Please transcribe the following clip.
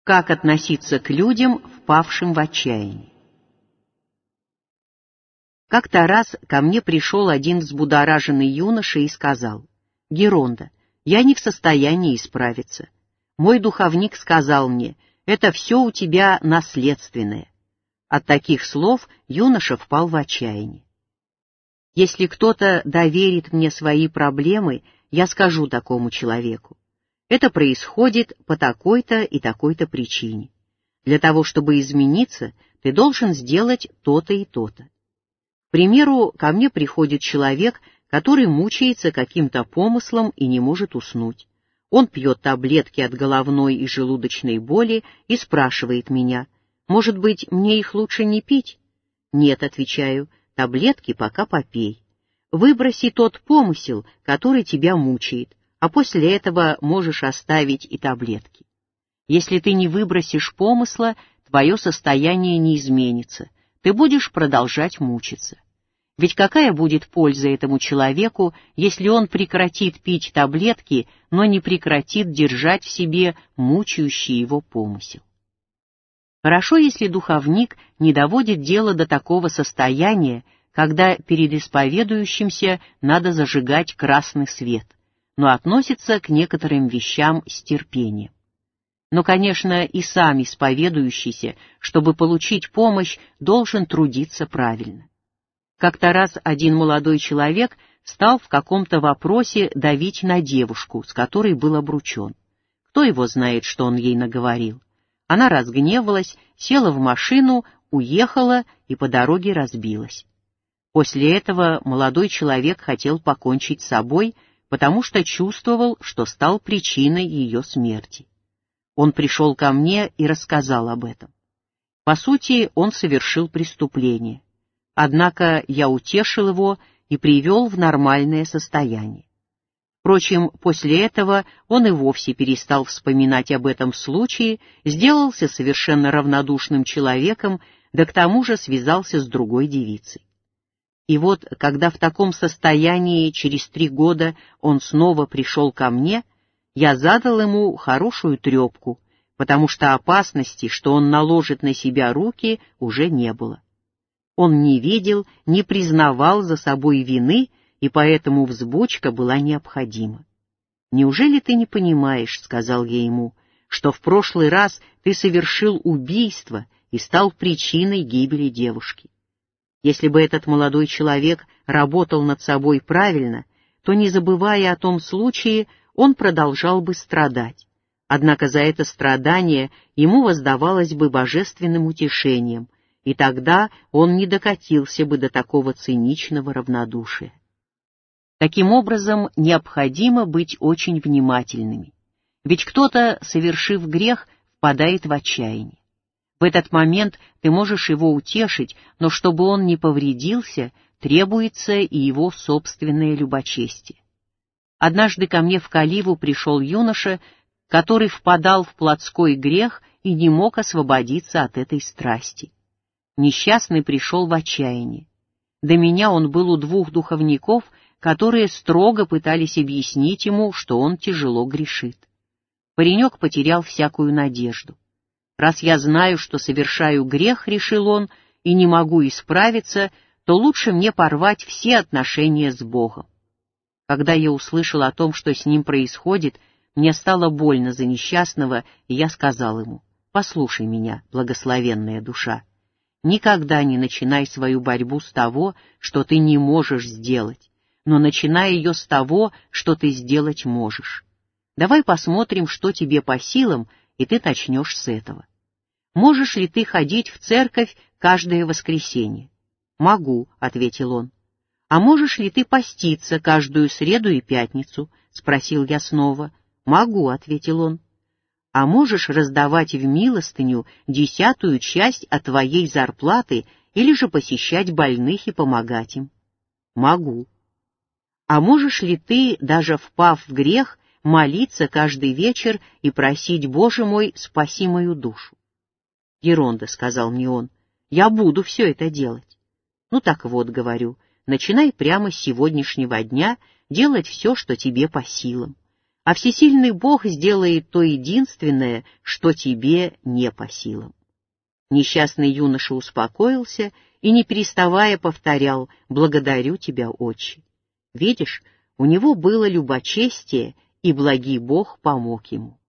Как относиться к людям, впавшим в отчаяние? Как-то раз ко мне пришел один взбудораженный юноша и сказал: «Геронда, я не в состоянии исправиться. Мой духовник сказал мне, это все у тебя наследственное». От таких слов юноша впал в отчаяние. Если кто-то доверит мне свои проблемы, я скажу такому человеку: это происходит по такой-то и такой-то причине. Для того, чтобы измениться, ты должен сделать то-то и то-то. К примеру, ко мне приходит человек, который мучается каким-то помыслом и не может уснуть. Он пьет таблетки от головной и желудочной боли и спрашивает меня: «Может быть, мне их лучше не пить?» «Нет», — отвечаю, — «таблетки пока попей. Выброси тот помысел, который тебя мучает, а после этого можешь оставить и таблетки. Если ты не выбросишь помысла, твое состояние не изменится, ты будешь продолжать мучиться. Ведь какая будет польза этому человеку, если он прекратит пить таблетки, но не прекратит держать в себе мучающий его помысел?» Хорошо, если духовник не доводит дело до такого состояния, когда перед исповедующимся надо зажигать красный свет, но относится к некоторым вещам с терпением. Но, конечно, и сам исповедующийся, чтобы получить помощь, должен трудиться правильно. Как-то раз один молодой человек стал в каком-то вопросе давить на девушку, с которой был обручен. Кто его знает, что он ей наговорил? Она разгневалась, села в машину, уехала и по дороге разбилась. После этого молодой человек хотел покончить с собой, потому что чувствовал, что стал причиной ее смерти. Он пришел ко мне и рассказал об этом. По сути, он совершил преступление. Однако я утешил его и привел в нормальное состояние. Впрочем, после этого он и вовсе перестал вспоминать об этом случае, сделался совершенно равнодушным человеком, да к тому же связался с другой девицей. И вот, когда в таком состоянии через 3 года он снова пришел ко мне, я задал ему хорошую трепку, потому что опасности, что он наложит на себя руки, уже не было. Он не видел, не признавал за собой вины, и поэтому взбучка была необходима. «Неужели ты не понимаешь, — сказал я ему, — что в прошлый раз ты совершил убийство и стал причиной гибели девушки? Если бы этот молодой человек работал над собой правильно, то, не забывая о том случае, он продолжал бы страдать. Однако за это страдание ему воздавалось бы божественным утешением, и тогда он не докатился бы до такого циничного равнодушия. Таким образом, необходимо быть очень внимательными. Ведь кто-то, совершив грех, впадает в отчаяние. В этот момент ты можешь его утешить, но чтобы он не повредился, требуется и его собственное любочестие. Однажды ко мне в Каливу пришел юноша, который впадал в плотской грех и не мог освободиться от этой страсти. Несчастный пришел в отчаяние. До меня он был у 2 духовников, которые строго пытались объяснить ему, что он тяжело грешит. Паренек потерял всякую надежду. «Раз я знаю, что совершаю грех, — решил он, — и не могу исправиться, то лучше мне порвать все отношения с Богом». Когда я услышал о том, что с ним происходит, мне стало больно за несчастного, и я сказал ему: «Послушай меня, благословенная душа, никогда не начинай свою борьбу с того, что ты не можешь сделать, но начинай ее с того, что ты сделать можешь. Давай посмотрим, что тебе по силам, и ты начнешь с этого. Можешь ли ты ходить в церковь каждое воскресенье?» «Могу», — ответил он. «А можешь ли ты поститься каждую среду и пятницу?» — спросил я снова. «Могу», — ответил он. «А можешь раздавать в милостыню 10-ю часть от твоей зарплаты или же посещать больных и помогать им?» «Могу». «А можешь ли ты, даже впав в грех, молиться каждый вечер и просить: Боже мой, спаси мою душу?» «Геронда», — сказал мне он, — «я буду все это делать». «Ну так вот, — говорю, — начинай прямо с сегодняшнего дня делать все, что тебе по силам. а всесильный Бог сделает то единственное, что тебе не по силам». Несчастный юноша успокоился и, не переставая, повторял: «Благодарю тебя, отче». Видишь, у него было любочестие, и благий Бог помог ему.